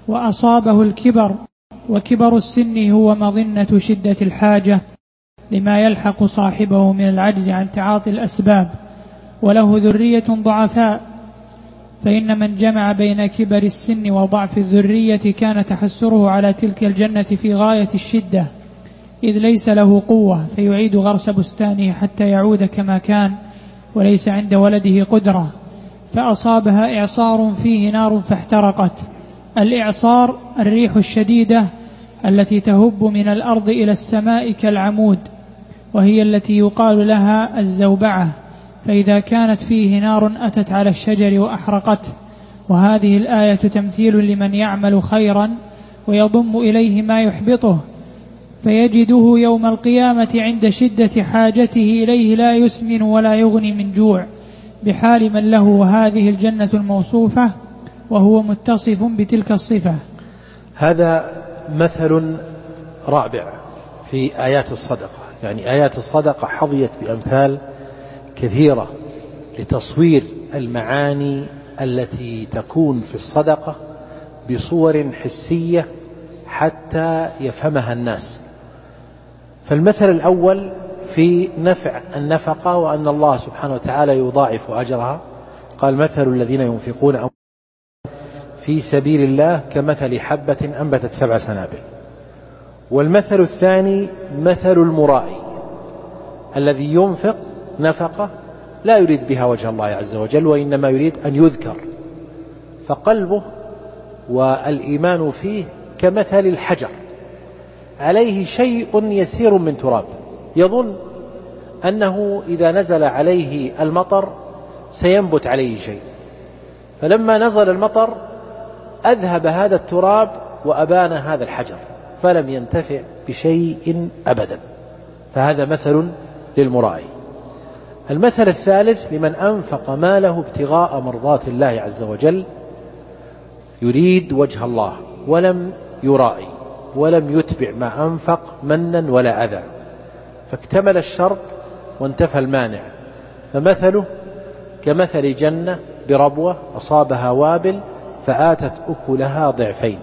وأصابه الكبر، وكبر السن هو مظنة شدة الحاجة لما يلحق صاحبه من العجز عن تعاطي الأسباب، وله ذرية ضعفاء، فإن من جمع بين كبر السن وضعف الذرية كان تحسره على تلك الجنة في غاية الشدة، إذ ليس له قوة فيعيد غرس بستانه حتى يعود كما كان، وليس عند ولده قدرة، فأصابها إعصار فيه نار فاحترقت. الإعصار الريح الشديدة التي تهب من الأرض إلى السماء كالعمود، وهي التي يقال لها الزوبعة، فإذا كانت فيه نار أتت على الشجر وأحرقته. وهذه الآية تمثيل لمن يعمل خيرا ويضم إليه ما يحبطه، فيجده يوم القيامة عند شدة حاجته إليه لا يسمن ولا يغني من جوع، بحال من له هذه الجنة الموصوفة وهو متصف بتلك الصفة. هذا مثل رابع في آيات الصدقة، يعني آيات الصدقة حظيت بأمثال كثيرة لتصوير المعاني التي تكون في الصدقة بصور حسية حتى يفهمها الناس. فالمثل الأول في نفع النفقة وأن الله سبحانه وتعالى يضاعف أجرها، قال مثل الذين ينفقون في سبيل الله كمثل حبة أنبتت 7 سنابل. والمثل الثاني مثل المرائي الذي ينفق نفقة لا يريد بها وجه الله عز وجل، وإنما يريد أن يذكر، فقلبه والإيمان فيه كمثل الحجر عليه شيء يسير من تراب، يظن أنه إذا نزل عليه المطر سينبت عليه شيء، فلما نزل المطر أذهب هذا التراب وأبان هذا الحجر فلم ينتفع بشيء أبدا. فهذا مثل للمرائي. المثل الثالث لمن أنفق ماله ابتغاء مرضات الله عز وجل، يريد وجه الله ولم يرائي ولم يتبع ما أنفق منا ولا أذى، فاكتمل الشرط وانتفى المانع، فمثله كمثل جنة بربوة أصابها وابل فآتت أكلها ضعفين.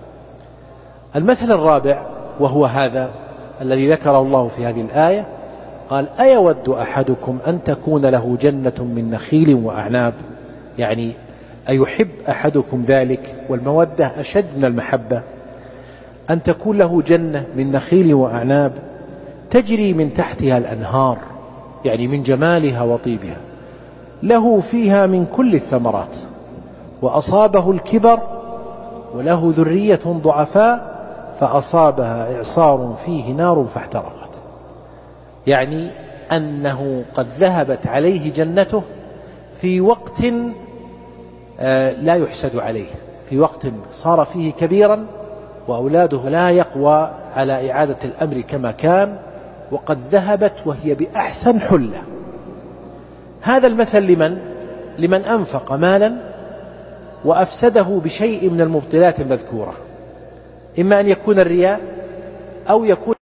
المثل الرابع وهو هذا الذي ذكره الله في هذه الآية، قال أيود أحدكم أن تكون له جنة من نخيل وأعناب، يعني أيحب أحدكم ذلك، والمودة أشد من المحبة، أن تكون له جنة من نخيل وأعناب تجري من تحتها الأنهار، يعني من جمالها وطيبها، له فيها من كل الثمرات، وأصابه الكبر وله ذرية ضعفاء فأصابها إعصار فيه نار فاحترقت، يعني أنه قد ذهبت عليه جنته في وقت لا يحسد عليه، في وقت صار فيه كبيرا وأولاده لا يقوى على إعادة الأمر كما كان، وقد ذهبت وهي بأحسن حلة. هذا المثل لمن أنفق مالا وأفسده بشيء من المبطلات المذكورة، إما أن يكون الرياء أو يكون